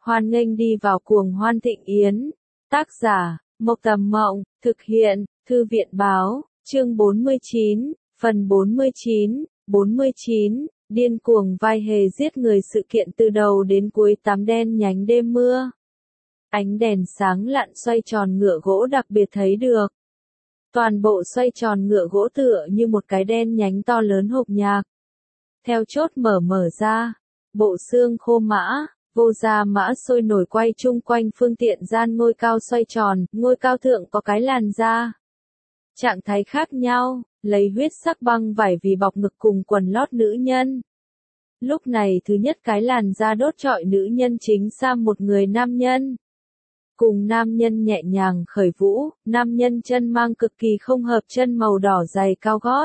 Hoan nghênh đi vào cuồng hoan thịnh yến. Tác giả, Mộc Tầm Mộng, thực hiện, Thư viện Báo, chương 49, phần 49, điên cuồng vai hề giết người sự kiện từ đầu đến cuối tám đen nhánh đêm mưa. Ánh đèn sáng lặn xoay tròn ngựa gỗ đặc biệt thấy được. Toàn bộ xoay tròn ngựa gỗ tựa như một cái đen nhánh to lớn hộp nhạc. Theo chốt mở ra, bộ xương khô mã, vô gia mã sôi nổi quay chung quanh phương tiện gian ngôi cao xoay tròn, ngôi cao thượng có cái làn da. Trạng thái khác nhau, lấy huyết sắc băng vải vì bọc ngực cùng quần lót nữ nhân. Lúc này thứ nhất cái làn da đốt trọi nữ nhân chính sang một người nam nhân. Cùng nam nhân nhẹ nhàng khởi vũ, nam nhân chân mang cực kỳ không hợp chân màu đỏ dày cao gót.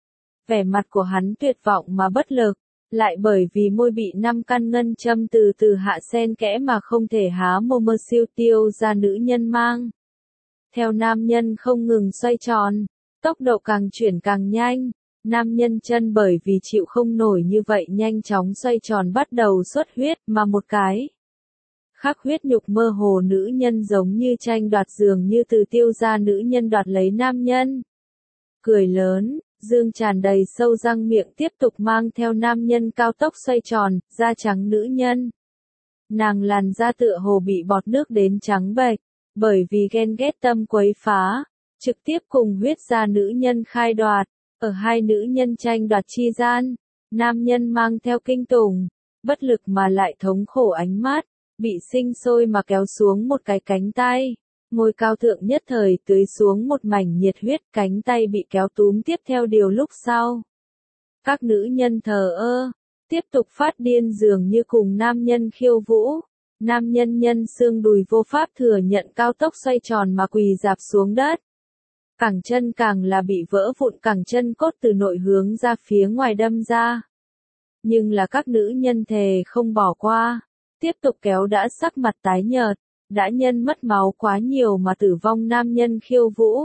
Vẻ mặt của hắn tuyệt vọng mà bất lực, lại bởi vì môi bị 5 căn ngân châm từ từ hạ xen kẽ mà không thể há mồm mơ siêu tiêu ra nữ nhân mang. Theo nam nhân không ngừng xoay tròn, tốc độ càng chuyển càng nhanh, nam nhân chân bởi vì chịu không nổi như vậy nhanh chóng xoay tròn bắt đầu xuất huyết mà một cái. Khắc huyết nhục mơ hồ nữ nhân giống như tranh đoạt dường như từ tiêu ra nữ nhân đoạt lấy nam nhân. Cười lớn, dương tràn đầy sâu răng miệng tiếp tục mang theo nam nhân cao tốc xoay tròn, da trắng nữ nhân. Nàng làn da tựa hồ bị bọt nước đến trắng bệch, bởi vì ghen ghét tâm quấy phá, trực tiếp cùng huyết da nữ nhân khai đoạt, ở hai nữ nhân tranh đoạt chi gian, nam nhân mang theo kinh tủng, bất lực mà lại thống khổ ánh mắt, bị sinh sôi mà kéo xuống một cái cánh tay. Ngôi cao thượng nhất thời tưới xuống một mảnh nhiệt huyết, cánh tay bị kéo túm tiếp theo điều lúc sau. Các nữ nhân thờ ơ, tiếp tục phát điên dường như cùng nam nhân khiêu vũ. Nam nhân nhân xương đùi vô pháp thừa nhận cao tốc xoay tròn mà quỳ dạp xuống đất. Cẳng chân càng là bị vỡ vụn, cẳng chân cốt từ nội hướng ra phía ngoài đâm ra. Nhưng là các nữ nhân thề không bỏ qua, tiếp tục kéo đã sắc mặt tái nhợt. Đã nhân mất máu quá nhiều mà tử vong nam nhân khiêu vũ.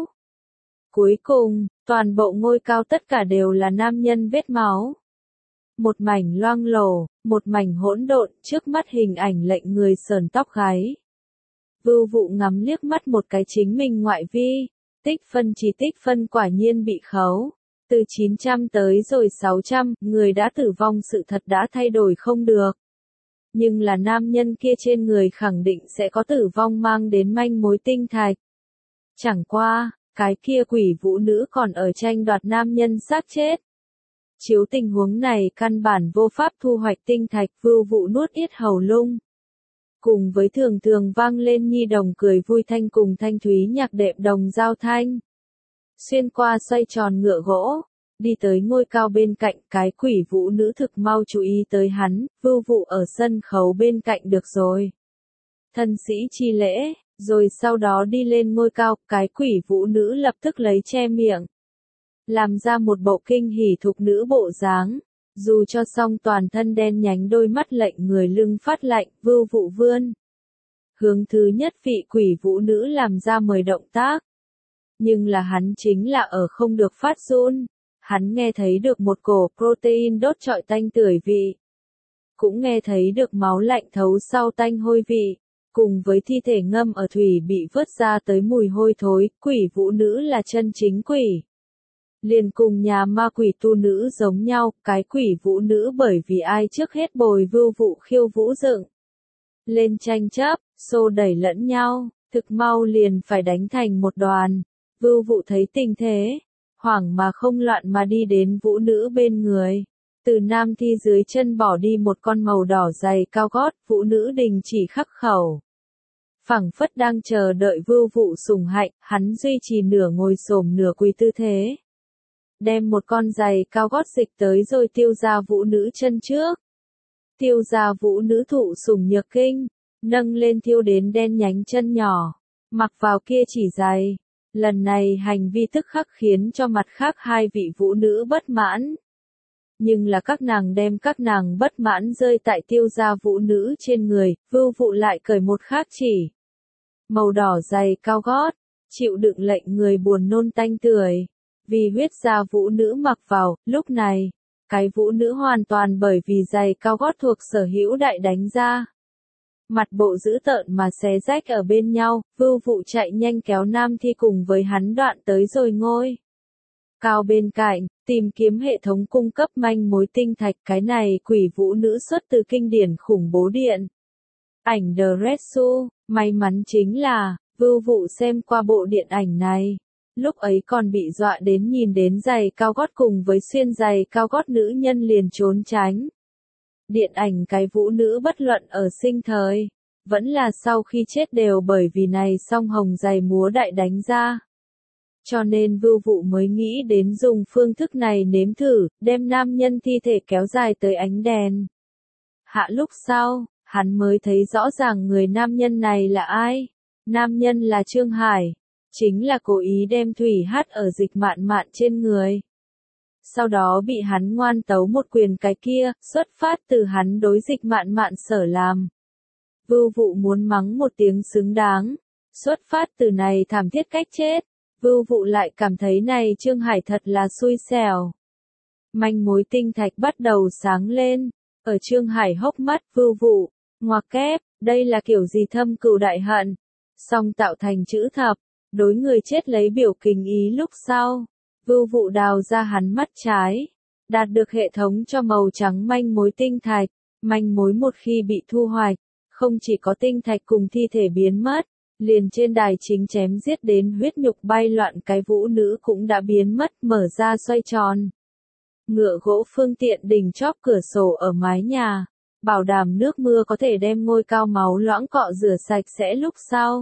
Cuối cùng, toàn bộ ngôi cao tất cả đều là nam nhân vết máu. Một mảnh loang lổ, một mảnh hỗn độn, trước mắt hình ảnh lệnh người sờn tóc gáy. Vưu Vụ ngắm liếc mắt một cái chính mình ngoại vi, tích phân quả nhiên bị khấu. Từ 900 tới rồi 600, người đã tử vong sự thật đã thay đổi không được. Nhưng là nam nhân kia trên người khẳng định sẽ có tử vong mang đến manh mối tinh thạch. Chẳng qua, cái kia quỷ vũ nữ còn ở tranh đoạt nam nhân xác chết. Chiếu tình huống này căn bản vô pháp thu hoạch tinh thạch, Vưu Vụ nuốt yết hầu lung. Cùng với thường thường vang lên nhi đồng cười vui thanh cùng thanh thúy nhạc đệm đồng giao thanh. Xuyên qua xoay tròn ngựa gỗ. Đi tới ngôi cao bên cạnh, cái quỷ vũ nữ thực mau chú ý tới hắn, Vưu Vụ ở sân khấu bên cạnh được rồi. Thân sĩ chi lễ, rồi sau đó đi lên ngôi cao, cái quỷ vũ nữ lập tức lấy che miệng. Làm ra một bộ kinh hỉ thục nữ bộ dáng, dù cho xong toàn thân đen nhánh đôi mắt lệnh người lưng phát lạnh, Vưu Vụ vươn. Hướng thứ nhất vị quỷ vũ nữ làm ra mời động tác. Nhưng là hắn chính là ở không được phát run. Hắn nghe thấy được một cổ protein đốt trọi tanh tưởi vị. Cũng nghe thấy được máu lạnh thấu sau tanh hôi vị. Cùng với thi thể ngâm ở thủy bị vớt ra tới mùi hôi thối, quỷ vũ nữ là chân chính quỷ. Liền cùng nhà ma quỷ tu nữ giống nhau, cái quỷ vũ nữ bởi vì ai trước hết bồi Vưu Vụ khiêu vũ dựng. Lên tranh chấp, xô đẩy lẫn nhau, thực mau liền phải đánh thành một đoàn. Vưu Vụ thấy tình thế. Hoảng mà không loạn mà đi đến vũ nữ bên người. Từ nam thi dưới chân bỏ đi một con màu đỏ dày cao gót, vũ nữ đình chỉ khắc khẩu. Phảng phất đang chờ đợi Vưu Vụ sủng hạnh, hắn duy trì nửa ngồi xổm nửa quỳ tư thế. Đem một con giày cao gót dịch tới rồi tiêu ra vũ nữ chân trước. Tiêu ra vũ nữ thụ sủng nhược kinh, nâng lên thiêu đến đen nhánh chân nhỏ, mặc vào kia chỉ giày. Lần này hành vi tức khắc khiến cho mặt khác hai vị vũ nữ bất mãn. Nhưng là các nàng đem các nàng bất mãn rơi tại tiêu gia vũ nữ trên người, Vưu Vụ lại cởi một khác chỉ. Màu đỏ dày cao gót, chịu đựng lệnh người buồn nôn tanh tưởi. Vì huyết gia vũ nữ mặc vào, lúc này, cái vũ nữ hoàn toàn bởi vì giày cao gót thuộc sở hữu đại đánh ra. Mặt bộ dữ tợn mà xé rách ở bên nhau, Vưu Vụ chạy nhanh kéo Nam Thi cùng với hắn đoạn tới rồi ngôi cao bên cạnh, tìm kiếm hệ thống cung cấp manh mối tinh thạch. Cái này quỷ vũ nữ xuất từ kinh điển khủng bố điện ảnh The Red Shoe. May mắn chính là, Vưu Vụ xem qua bộ điện ảnh này, lúc ấy còn bị dọa đến nhìn đến giày cao gót cùng với xuyên giày cao gót nữ nhân liền trốn tránh. Điện ảnh cái vũ nữ bất luận ở sinh thời, vẫn là sau khi chết đều bởi vì này song hồng giày múa đại đánh ra. Cho nên Vưu Vụ mới nghĩ đến dùng phương thức này nếm thử, đem nam nhân thi thể kéo dài tới ánh đèn hạ lúc sau, hắn mới thấy rõ ràng người nam nhân này là ai. Nam nhân là Trương Hải, chính là cố ý đem thủy hát ở Dịch Mạn Mạn trên người. Sau đó bị hắn ngoan tấu một quyền. Cái kia, xuất phát từ hắn đối Dịch Mạn Mạn sở làm. Vưu Vụ muốn mắng một tiếng xứng đáng, xuất phát từ này thảm thiết cách chết. Vưu Vụ lại cảm thấy này Trương Hải thật là xui xẻo. Manh mối tinh thạch bắt đầu sáng lên, ở Trương Hải hốc mắt. Vưu Vụ, ngoặc kép, đây là kiểu gì thâm cừu đại hận, song tạo thành chữ thập, đối người chết lấy biểu kinh ý. Lúc sau, Vưu Vụ đào ra hắn mắt trái, đạt được hệ thống cho màu trắng manh mối tinh thạch. Manh mối một khi bị thu hoạch, không chỉ có tinh thạch cùng thi thể biến mất, liền trên đài chính chém giết đến huyết nhục bay loạn cái vũ nữ cũng đã biến mất. Mở ra xoay tròn ngựa gỗ phương tiện đỉnh chóp cửa sổ ở mái nhà, bảo đảm nước mưa có thể đem ngôi cao máu loãng cọ rửa sạch sẽ. Lúc sau,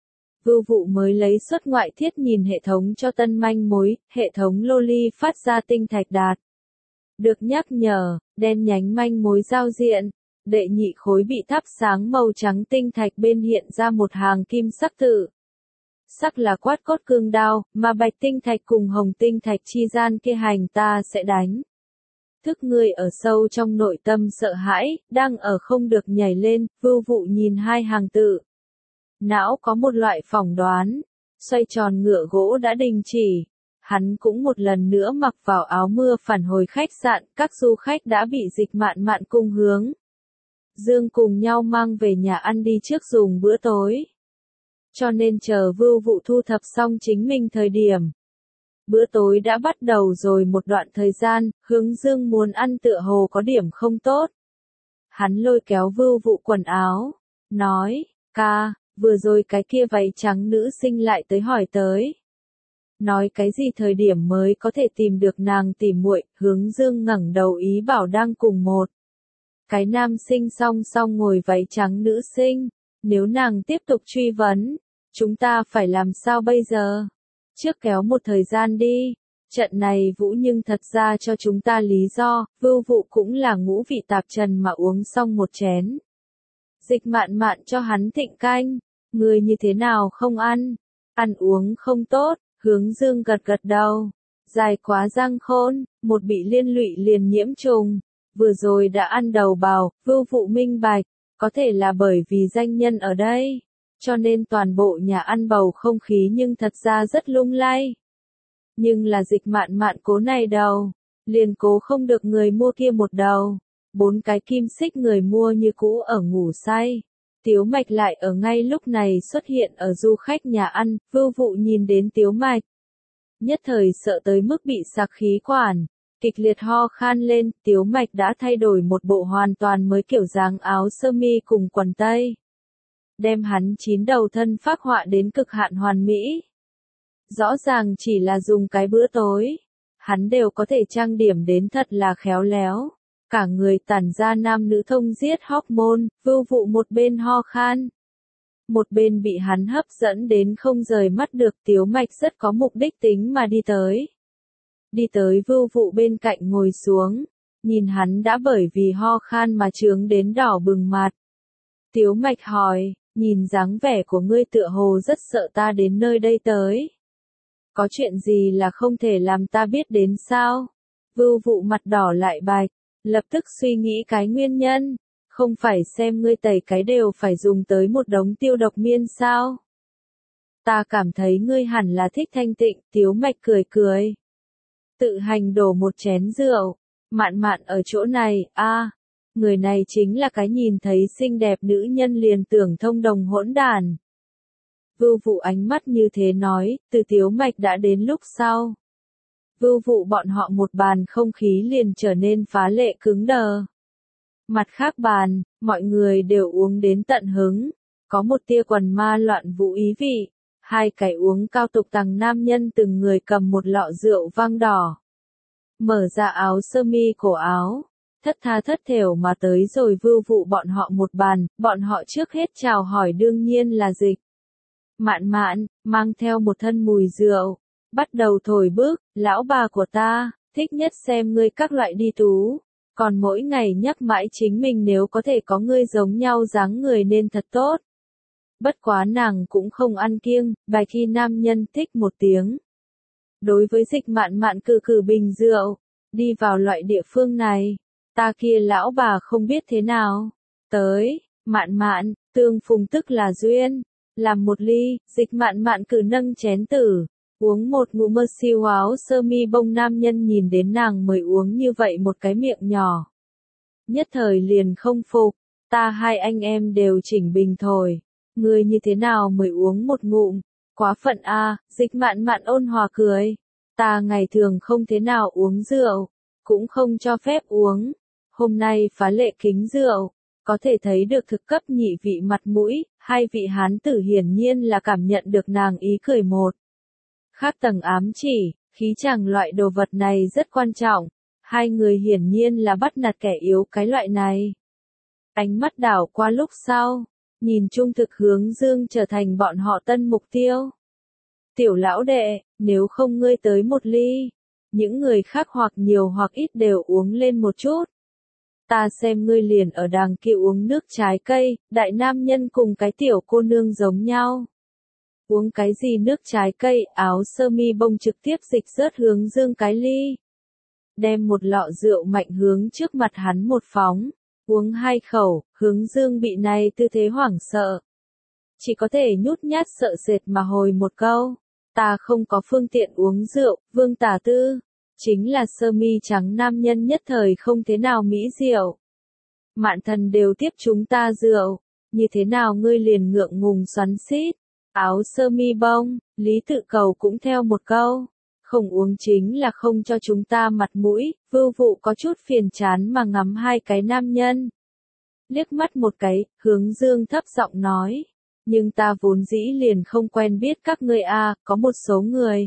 Vưu Vụ mới lấy xuất ngoại thiết nhìn hệ thống cho tân manh mối. Hệ thống Loli phát ra tinh thạch đạt được nhắc nhở, đen nhánh manh mối giao diện, đệ nhị khối bị thắp sáng màu trắng tinh thạch bên hiện ra một hàng kim sắc tự. Sắc là quát cốt cương đao, mà bạch tinh thạch cùng hồng tinh thạch chi gian kia hành ta sẽ đánh. Thức người ở sâu trong nội tâm sợ hãi, đang ở không được nhảy lên. Vưu Vụ nhìn hai hàng tự, não có một loại phỏng đoán, xoay tròn ngựa gỗ đã đình chỉ. Hắn cũng một lần nữa mặc vào áo mưa phản hồi khách sạn. Các du khách đã bị Dịch Mạn Mạn cùng Hướng Dương cùng nhau mang về nhà ăn đi trước dùng bữa tối. Cho nên chờ Vưu Vụ thu thập xong chính mình thời điểm, bữa tối đã bắt đầu rồi. Một đoạn thời gian, Hướng Dương muốn ăn tựa hồ có điểm không tốt. Hắn lôi kéo Vưu Vụ quần áo, nói, ca, vừa rồi cái kia váy trắng nữ sinh lại tới hỏi tới. Nói cái gì thời điểm mới có thể tìm được nàng tỉ muội. Hướng Dương ngẩng đầu ý bảo đang cùng một cái nam sinh song song ngồi váy trắng nữ sinh. Nếu nàng tiếp tục truy vấn, chúng ta phải làm sao bây giờ? Trước kéo một thời gian đi. Trận này Vũ nhưng thật ra cho chúng ta lý do. Vưu Vụ cũng là ngũ vị tạp trần mà uống xong một chén. Dịch Mạn Mạn cho hắn thịnh canh. Người như thế nào không ăn? Ăn uống không tốt. Hướng Dương gật gật đầu. Dài quá răng khôn, một bị liên lụy liền nhiễm trùng. Vừa rồi đã ăn đầu bào. Vưu Vụ minh bạch, có thể là bởi vì danh nhân ở đây, cho nên toàn bộ nhà ăn bầu không khí nhưng thật ra rất lung lay. Nhưng là Dịch Mạn Mạn cố này đầu, liền cố không được người mua kia một đầu. 4 cái kim xích người mua như cũ ở ngủ say. Tiếu Mạch lại ở ngay lúc này xuất hiện ở du khách nhà ăn. Vưu Vụ nhìn đến Tiếu Mạch, nhất thời sợ tới mức bị sặc khí quản, kịch liệt ho khan lên. Tiếu Mạch đã thay đổi một bộ hoàn toàn mới kiểu dáng áo sơ mi cùng quần tây, đem hắn 9 đầu thân phác họa đến cực hạn hoàn mỹ. Rõ ràng chỉ là dùng cái bữa tối, hắn đều có thể trang điểm đến thật là khéo léo. Cả người tản ra nam nữ thông giết hormone. Vưu Vụ một bên ho khan, một bên bị hắn hấp dẫn đến không rời mắt được. Tiếu Mạch rất có mục đích tính mà đi tới Vưu Vụ bên cạnh ngồi xuống, nhìn hắn đã bởi vì ho khan mà trướng đến đỏ bừng mặt. Tiếu Mạch hỏi, nhìn dáng vẻ của ngươi tựa hồ rất sợ ta đến nơi đây tới. Có chuyện gì là không thể làm ta biết đến sao? Vưu Vụ mặt đỏ lại bạch, lập tức suy nghĩ cái nguyên nhân. Không phải xem ngươi tẩy cái đều phải dùng tới một đống tiêu độc miên sao? Ta cảm thấy ngươi hẳn là thích thanh tịnh. Tiếu Mạch cười cười, tự hành đổ một chén rượu. Mạn Mạn ở chỗ này, Người này chính là cái nhìn thấy xinh đẹp nữ nhân liền tưởng thông đồng hỗn đản. Vưu Vụ ánh mắt như thế nói, Từ Tiếu Mạch đã đến lúc sau. Vưu Vụ bọn họ một bàn không khí liền trở nên phá lệ cứng đờ. Mặt khác bàn, mọi người đều uống đến tận hứng, có một tia quần ma loạn vũ ý vị. Hai cái uống cao tục tằng nam nhân từng người cầm một lọ rượu vang đỏ. Mở ra áo sơ mi cổ áo, thất tha thất thểu mà tới rồi Vưu Vụ bọn họ một bàn, bọn họ trước hết chào hỏi đương nhiên là Dịch. Mạn Mạn, mang theo một thân mùi rượu, bắt đầu thổi bước, lão bà của ta, thích nhất xem ngươi các loại đi tú, còn mỗi ngày nhắc mãi chính mình nếu có thể có ngươi giống nhau dáng người nên thật tốt. Bất quá nàng cũng không ăn kiêng, bài khi nam nhân thích một tiếng. Đối với Dịch Mạn Mạn cử cử bình rượu, đi vào loại địa phương này, ta kia lão bà không biết thế nào. Tới, Mạn Mạn, tương phùng tức là duyên, làm một ly, Dịch Mạn Mạn cử nâng chén tử, uống một ngụm mơ siêu áo sơ mi bông nam nhân nhìn đến nàng mới uống như vậy một cái miệng nhỏ. Nhất thời liền không phục, ta hai anh em đều chỉnh bình thổi. Ngươi như thế nào mới uống một ngụm, quá phận a, Dịch Mạn Mạn ôn hòa cười. Ta ngày thường không thế nào uống rượu, cũng không cho phép uống. Hôm nay phá lệ kính rượu, có thể thấy được thực cấp nhị vị mặt mũi, hai vị hán tử hiển nhiên là cảm nhận được nàng ý cười một. Khác tầng ám chỉ, khí chàng loại đồ vật này rất quan trọng, hai người hiển nhiên là bắt nạt kẻ yếu cái loại này. Ánh mắt đảo qua lúc sau. Nhìn chung thực hướng dương trở thành bọn họ tân mục tiêu. Tiểu lão đệ, nếu không ngươi tới một ly, những người khác hoặc nhiều hoặc ít đều uống lên một chút. Ta xem ngươi liền ở đàng kia uống nước trái cây, đại nam nhân cùng cái tiểu cô nương giống nhau. Uống cái gì nước trái cây, áo sơ mi bông trực tiếp dịch rớt hướng dương cái ly. Đem một lọ rượu mạnh hướng trước mặt hắn một phóng. Uống hai khẩu, hướng dương bị này tư thế hoảng sợ. Chỉ có thể nhút nhát sợ sệt mà hồi một câu. Ta không có phương tiện uống rượu, Vương Tả Tư. Chính là sơ mi trắng nam nhân nhất thời không thế nào mỹ diệu. Mạn thần đều tiếp chúng ta rượu. Như thế nào ngươi liền ngượng ngùng xoắn xít. Áo sơ mi bông, Lý Tự Cầu cũng theo một câu. Không uống chính là không cho chúng ta mặt mũi, Vưu Vụ có chút phiền chán mà ngắm hai cái nam nhân. Liếc mắt một cái, hướng dương thấp giọng nói. Nhưng ta vốn dĩ liền không quen biết các ngươi a, có một số người.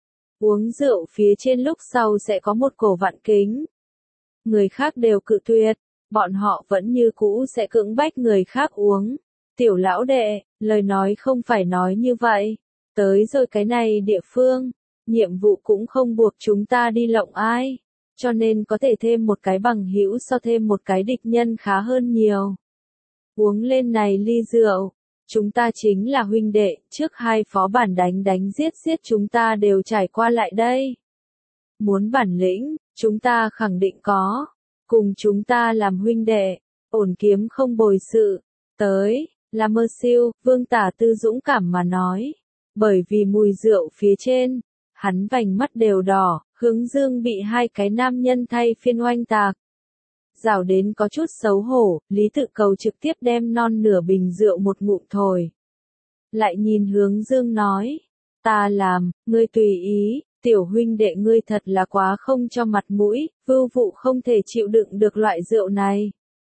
Uống rượu phía trên lúc sau sẽ có một cổ vạn kính. Người khác đều cự tuyệt, bọn họ vẫn như cũ sẽ cưỡng bách người khác uống. Tiểu lão đệ, lời nói không phải nói như vậy. Tới rồi cái này địa phương. Nhiệm vụ cũng không buộc chúng ta đi lộng ai, cho nên có thể thêm một cái bằng hữu so thêm một cái địch nhân khá hơn nhiều. Uống lên này ly rượu, chúng ta chính là huynh đệ, trước hai phó bản đánh giết chúng ta đều trải qua lại đây. Muốn bản lĩnh, chúng ta khẳng định có, cùng chúng ta làm huynh đệ, ổn kiếm không bồi sự, tới, là mơ siêu, Vương Tả Tư dũng cảm mà nói, bởi vì mùi rượu phía trên. Hắn vành mắt đều đỏ, hướng dương bị hai cái nam nhân thay phiên oanh tạc. Rào đến có chút xấu hổ, Lý Tự Cầu trực tiếp đem non nửa bình rượu một ngụm thổi. Lại nhìn hướng dương nói, ta làm, ngươi tùy ý, tiểu huynh đệ ngươi thật là quá không cho mặt mũi, Vưu Vụ không thể chịu đựng được loại rượu này.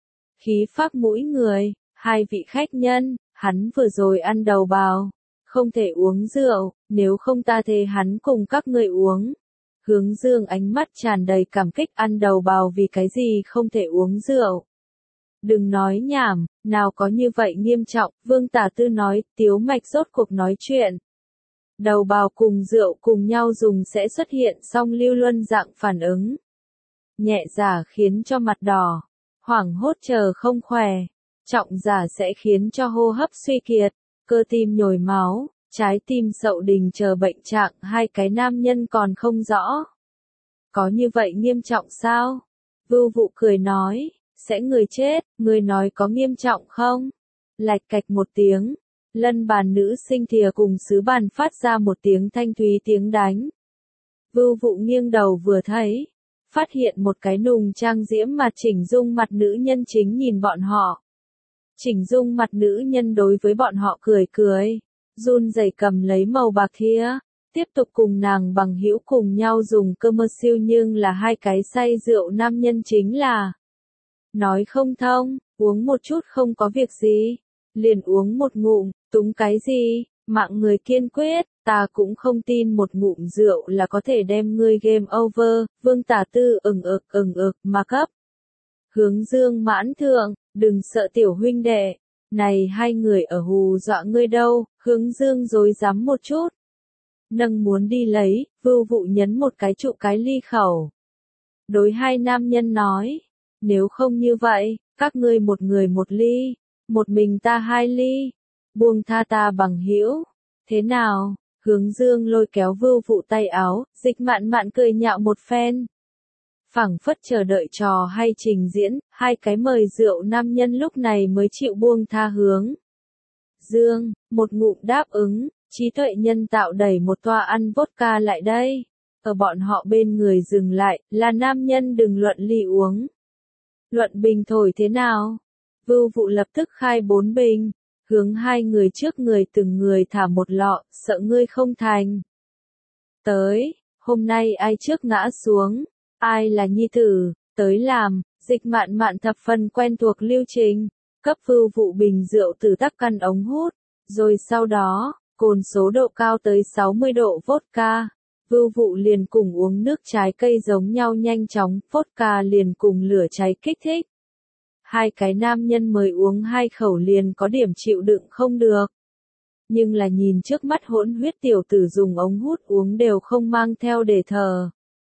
Khí phác mũi người, hai vị khách nhân, hắn vừa rồi ăn đầu bào. Không thể uống rượu, nếu không ta thề hắn cùng các người uống. Hướng dương ánh mắt tràn đầy cảm kích ăn đầu bào vì cái gì không thể uống rượu. Đừng nói nhảm, nào có như vậy nghiêm trọng, Vương Tả Tư nói, Tiếu Mạch rốt cuộc nói chuyện. Đầu bào cùng rượu cùng nhau dùng sẽ xuất hiện song lưu luân dạng phản ứng. Nhẹ giả khiến cho mặt đỏ, hoảng hốt chờ không khỏe, trọng giả sẽ khiến cho hô hấp suy kiệt. Cơ tim nhồi máu, trái tim sậu đình chờ bệnh trạng hai cái nam nhân còn không rõ. Có như vậy nghiêm trọng sao? Vưu Vụ cười nói, sẽ người chết, người nói có nghiêm trọng không? Lạch cạch một tiếng, lân bàn nữ sinh thìa cùng sứ bàn phát ra một tiếng thanh thúy tiếng đánh. Vưu Vụ nghiêng đầu vừa thấy, phát hiện một cái nùng trang diễm mà chỉnh dung mặt nữ nhân chính nhìn bọn họ. Chỉnh dung mặt nữ nhân đối với bọn họ cười cười, run rẩy cầm lấy màu bạc thìa, tiếp tục cùng nàng bằng hữu cùng nhau dùng cơ mơ siêu, nhưng là hai cái say rượu nam nhân chính là nói không thông, uống một chút không có việc gì, liền uống một ngụm, túng cái gì, mạng người kiên quyết, ta cũng không tin một ngụm rượu là có thể đem ngươi game over. Vương Tả Tư ừng ực mà cấp. Hướng Dương mãn thượng, đừng sợ tiểu huynh đệ, này hai người ở hù dọa ngươi đâu. Hướng Dương dối dám một chút, nâng muốn đi lấy, Vưu Vụ nhấn một cái trụ cái ly khẩu. Đối hai nam nhân nói, nếu không như vậy, các ngươi một người một ly, một mình ta hai ly, buông tha ta bằng hữu, thế nào? Hướng Dương lôi kéo Vưu Vụ tay áo, Dịch Mạn Mạn cười nhạo một phen. Phảng phất chờ đợi trò hay trình diễn, hai cái mời rượu nam nhân lúc này mới chịu buông tha Hướng Dương, một ngụm đáp ứng, trí tuệ nhân tạo đẩy một toa ăn vodka lại đây. Ở bọn họ bên người dừng lại, là nam nhân đừng luận ly uống. Luận bình thổi thế nào? Vưu Vụ lập tức khai 4 bình, hướng hai người trước người từng người thả một lọ, sợ ngươi không thành. Tới, hôm nay ai trước ngã xuống, ai là nhi tử, tới làm. Dịch Mạn Mạn thập phần quen thuộc lưu trình, cấp Vưu Vụ bình rượu từ tắc căn ống hút, rồi sau đó, cồn số độ cao tới 60 độ vodka. Vưu Vụ liền cùng uống nước trái cây giống nhau nhanh chóng, vodka liền cùng lửa cháy kích thích. Hai cái nam nhân mới uống 2 khẩu liền có điểm chịu đựng không được. Nhưng là nhìn trước mắt hỗn huyết tiểu tử dùng ống hút uống đều không mang theo để thở.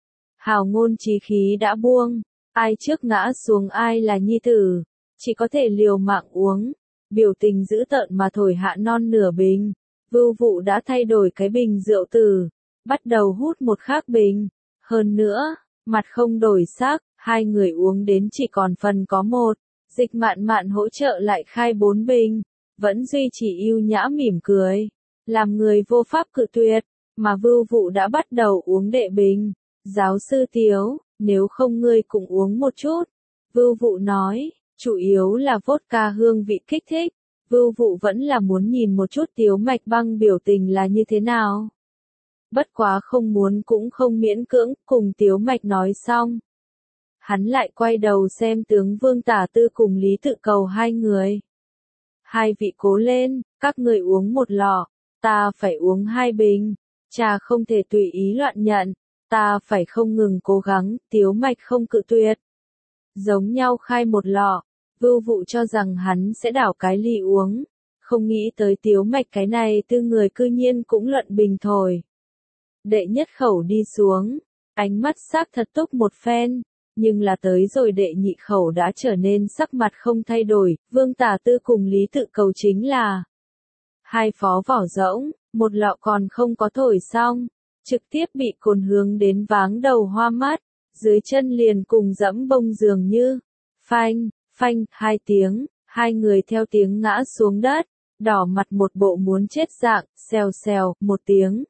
Hào ngôn chí khí đã buông, ai trước ngã xuống ai là nhi tử, chỉ có thể liều mạng uống, biểu tình dữ tợn mà thổi hạ non nửa bình. Vưu Vụ đã thay đổi cái bình rượu từ, bắt đầu hút một khác bình, hơn nữa, mặt không đổi sắc, hai người uống đến chỉ còn phần có một. Dịch Mạn Mạn hỗ trợ lại khai 4 bình, vẫn duy trì ưu nhã mỉm cười, làm người vô pháp cự tuyệt, mà Vưu Vụ đã bắt đầu uống đệ bình. Giáo sư Tiếu, nếu không ngươi cũng uống một chút. Vưu Vụ nói, chủ yếu là vodka hương vị kích thích. Vưu Vụ vẫn là muốn nhìn một chút Tiếu Mạch Băng biểu tình là như thế nào. Bất quá không muốn cũng không miễn cưỡng, cùng Tiếu Mạch nói xong. Hắn lại quay đầu xem tướng Vương Tả Tư cùng Lý Tự Cầu hai người. Hai vị cố lên, các người uống một lọ, ta phải uống 2 bình, trà không thể tùy ý loạn nhận, ta phải không ngừng cố gắng, Tiếu Mạch không cự tuyệt. Giống nhau khai một lọ, Vưu Vụ cho rằng hắn sẽ đảo cái ly uống, không nghĩ tới Tiếu Mạch cái này tư người cư nhiên cũng luận bình thổi. Đệ nhất khẩu đi xuống, ánh mắt sắc thật túc một phen. Nhưng là tới rồi đệ nhị khẩu đã trở nên sắc mặt không thay đổi, Vương Tả Tư cùng Lý Tự Cầu chính là hai phó vỏ rỗng, một lọ còn không có thổi xong, trực tiếp bị cồn hướng đến váng đầu hoa mắt, dưới chân liền cùng dẫm bông dường như, phanh, phanh, 2 tiếng, hai người theo tiếng ngã xuống đất, đỏ mặt một bộ muốn chết dạng, xèo xèo, 1 tiếng.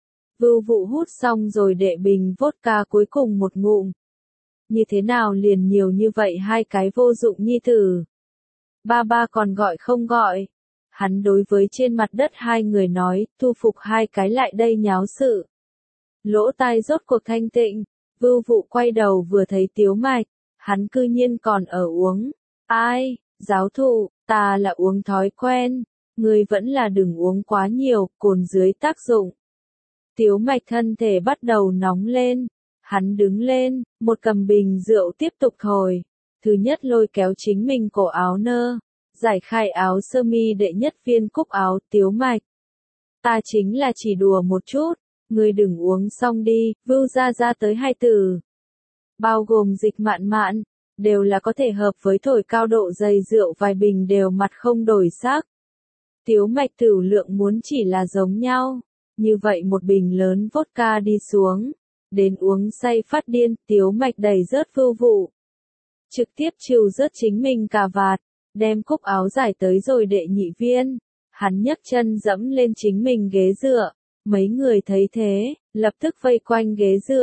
Vưu Vụ hút xong rồi đệ bình vodka cuối cùng một ngụm. Như thế nào liền nhiều như vậy hai cái vô dụng nhi tử. Ba còn gọi không gọi. Hắn đối với trên mặt đất hai người nói, thu phục hai cái lại đây nháo sự. Lỗ tai rốt cuộc thanh tịnh, Vưu Vụ quay đầu vừa thấy Tiếu Mạch, hắn cư nhiên còn ở uống. Ai, giáo thụ, ta là uống thói quen, người vẫn là đừng uống quá nhiều, cồn dưới tác dụng. Tiếu Mạch thân thể bắt đầu nóng lên. Hắn đứng lên, một cầm bình rượu tiếp tục thổi. Thứ nhất lôi kéo chính mình cổ áo nơ, giải khai áo sơ mi đệ nhất viên cúc áo. Tiếu Mạch, ta chính là chỉ đùa một chút, ngươi đừng uống xong đi. Vưu ra tới 2 từ, bao gồm Dịch Mạn Mạn, đều là có thể hợp với thổi cao độ dày rượu vài bình đều mặt không đổi sắc. Tiếu Mạch tửu lượng muốn chỉ là giống nhau, như vậy một bình lớn vodka đi xuống. Đến uống say phát điên, Tiếu Mạch đẩy rớt Vưu Vụ. Trực tiếp trừ rớt chính mình cà vạt, đem cúc áo giải tới rồi đệ nhị viên. Hắn nhấc chân dẫm lên chính mình ghế dựa. Mấy người thấy thế, lập tức vây quanh ghế dựa.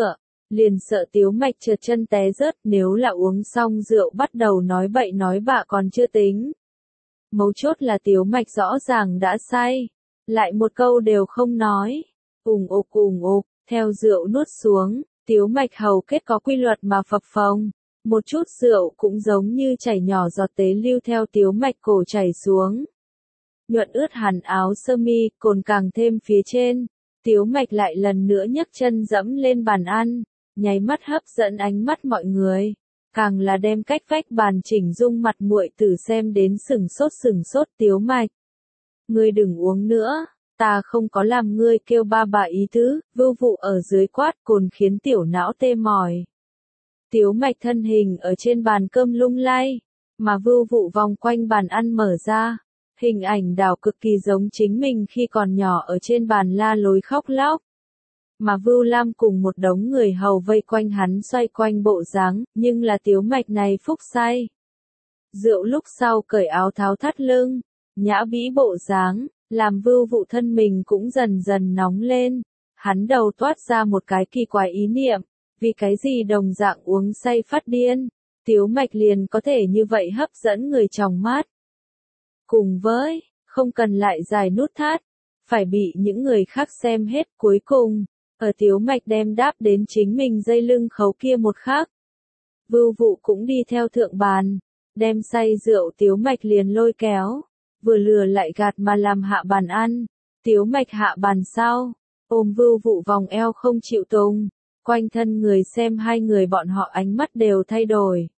Liền sợ Tiếu Mạch trượt chân té rớt, nếu là uống xong rượu bắt đầu nói bậy nói bạ còn chưa tính. Mấu chốt là Tiếu Mạch rõ ràng đã say, lại một câu đều không nói. Ùng ục, theo rượu nuốt xuống, Tiếu Mạch hầu kết có quy luật mà phập phồng. Một chút rượu cũng giống như chảy nhỏ giọt tế lưu theo Tiếu Mạch cổ chảy xuống. Nhuận ướt hẳn áo sơ mi, cồn càng thêm phía trên. Tiếu Mạch lại lần nữa nhấc chân dẫm lên bàn ăn, nháy mắt hấp dẫn ánh mắt mọi người. Càng là đem cách vách bàn chỉnh dung mặt muội tử xem đến sừng sốt Tiếu Mạch. Ngươi đừng uống nữa, ta không có làm ngươi kêu ba bà ý tứ, Vưu Vụ ở dưới quát cồn khiến tiểu não tê mỏi. Tiếu Mạch thân hình ở trên bàn cơm lung lay, mà Vưu Vụ vòng quanh bàn ăn mở ra. Hình ảnh đảo cực kỳ giống chính mình khi còn nhỏ ở trên bàn la lối khóc lóc. Mà Vưu Lam cùng một đống người hầu vây quanh hắn xoay quanh bộ dáng, nhưng là Tiếu Mạch này phúc say. Rượu lúc sau cởi áo tháo thắt lưng, nhã bĩ bộ dáng, làm Vưu Vụ thân mình cũng dần dần nóng lên. Hắn đầu toát ra một cái kỳ quái ý niệm, vì cái gì đồng dạng uống say phát điên, Tiếu Mạch liền có thể như vậy hấp dẫn người trong mắt. Cùng với, không cần lại dài nút thắt, phải bị những người khác xem hết cuối cùng, ở Tiếu Mạch đem đáp đến chính mình dây lưng khấu kia một khắc. Vưu Vụ cũng đi theo thượng bàn, đem say rượu Tiếu Mạch liền lôi kéo, vừa lừa lại gạt mà làm hạ bàn ăn. Tiếu Mạch hạ bàn sau, ôm Vưu Vụ vòng eo không chịu tùng, quanh thân người xem hai người bọn họ ánh mắt đều thay đổi.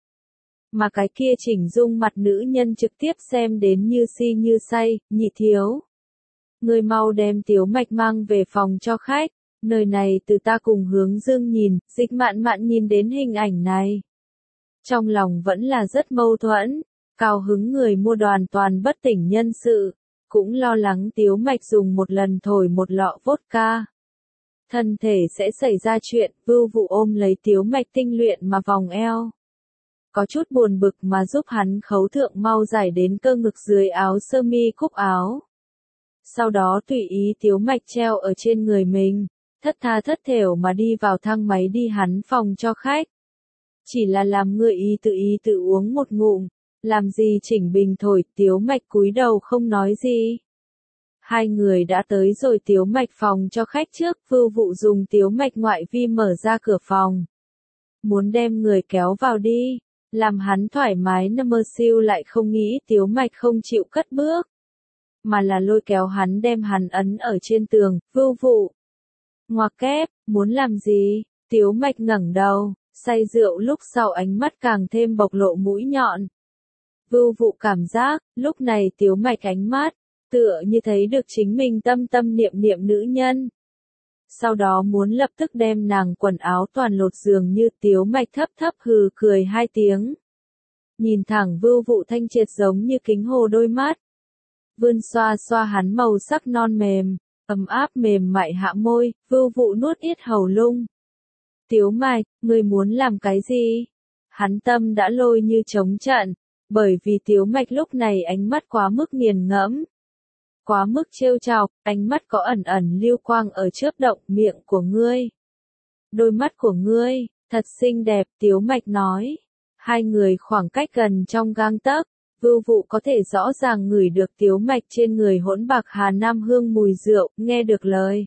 Mà cái kia chỉnh dung mặt nữ nhân trực tiếp xem đến như si như say, Nhị thiếu. Người mau đem Tiếu Mạch mang về phòng cho khách, nơi này từ ta cùng Hướng Dương nhìn, Dịch Mạn Mạn nhìn đến hình ảnh này. Trong lòng vẫn là rất mâu thuẫn, cao hứng người mua đoàn toàn bất tỉnh nhân sự, cũng lo lắng Tiếu Mạch dùng một lần thổi một lọ vodka. Thân thể sẽ xảy ra chuyện, Vưu Vụ ôm lấy Tiếu Mạch tinh luyện mà vòng eo. Có chút buồn bực mà giúp hắn khấu thượng mau giải đến cơ ngực dưới áo sơ mi cúc áo. Sau đó tùy ý Tiếu Mạch treo ở trên người mình, thất tha thất thểu mà đi vào thang máy đi hắn phòng cho khách. Chỉ là làm người ý tự uống một ngụm, làm gì chỉnh bình thổi, Tiếu Mạch cúi đầu không nói gì. Hai người đã tới rồi Tiếu Mạch phòng cho khách trước, Vưu Vụ dùng Tiếu Mạch ngoại vi mở ra cửa phòng. Muốn đem người kéo vào đi, làm hắn thoải mái nằm mơ siêu lại không nghĩ Tiếu Mạch không chịu cất bước. Mà là lôi kéo hắn đem hắn ấn ở trên tường, Vưu Vụ. Ngoặc kép, muốn làm gì? Tiếu Mạch ngẩng đầu, say rượu lúc sau ánh mắt càng thêm bộc lộ mũi nhọn. Vưu Vụ cảm giác, lúc này Tiếu Mạch ánh mắt, tựa như thấy được chính mình tâm tâm niệm niệm nữ nhân. Sau đó muốn lập tức đem nàng quần áo toàn lột dường như Tiếu Mạch thấp thấp hừ cười hai tiếng. Nhìn thẳng Vưu Vụ thanh triệt giống như kính hồ đôi mắt. Vươn xoa xoa hắn màu sắc non mềm, ấm áp mềm mại hạ môi, Vưu Vụ nuốt yết hầu lung. Tiếu Mạch, ngươi muốn làm cái gì? Hắn tâm đã lôi như trống trận, bởi vì Tiếu Mạch lúc này ánh mắt quá mức nghiền ngẫm. Quá mức trêu chọc, ánh mắt có ẩn ẩn lưu quang ở chớp động, miệng của ngươi. Đôi mắt của ngươi, thật xinh đẹp, Tiếu Mạch nói. Hai người khoảng cách gần trong gang tấc, Vưu Vụ có thể rõ ràng ngửi được Tiếu Mạch trên người hỗn bạc Hà Nam hương mùi rượu, nghe được lời.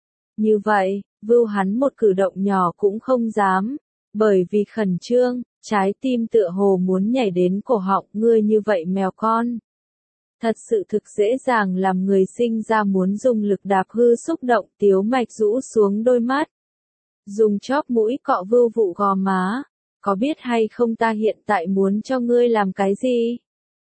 Như vậy, Vưu hắn một cử động nhỏ cũng không dám, bởi vì khẩn trương, trái tim tựa hồ muốn nhảy đến cổ họng, ngươi như vậy mèo con. Thật sự thực dễ dàng làm người sinh ra muốn dùng lực đạp hư xúc động. Tiếu Mạch rũ xuống đôi mắt, dùng chóp mũi cọ Vưu Vụ gò má, có biết hay không ta hiện tại muốn cho ngươi làm cái gì?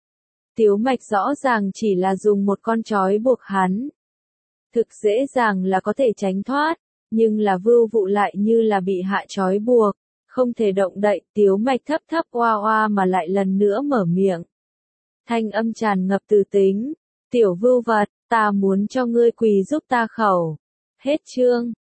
Tiếu Mạch rõ ràng chỉ là dùng một con trói buộc hắn. Thực dễ dàng là có thể tránh thoát, nhưng là Vưu Vụ lại như là bị hạ trói buộc, không thể động đậy. Tiếu Mạch thấp thấp oa oa mà lại lần nữa mở miệng. Thanh âm tràn ngập từ tính, tiểu Vưu vật, ta muốn cho ngươi quỳ giúp ta khẩu. Hết chương.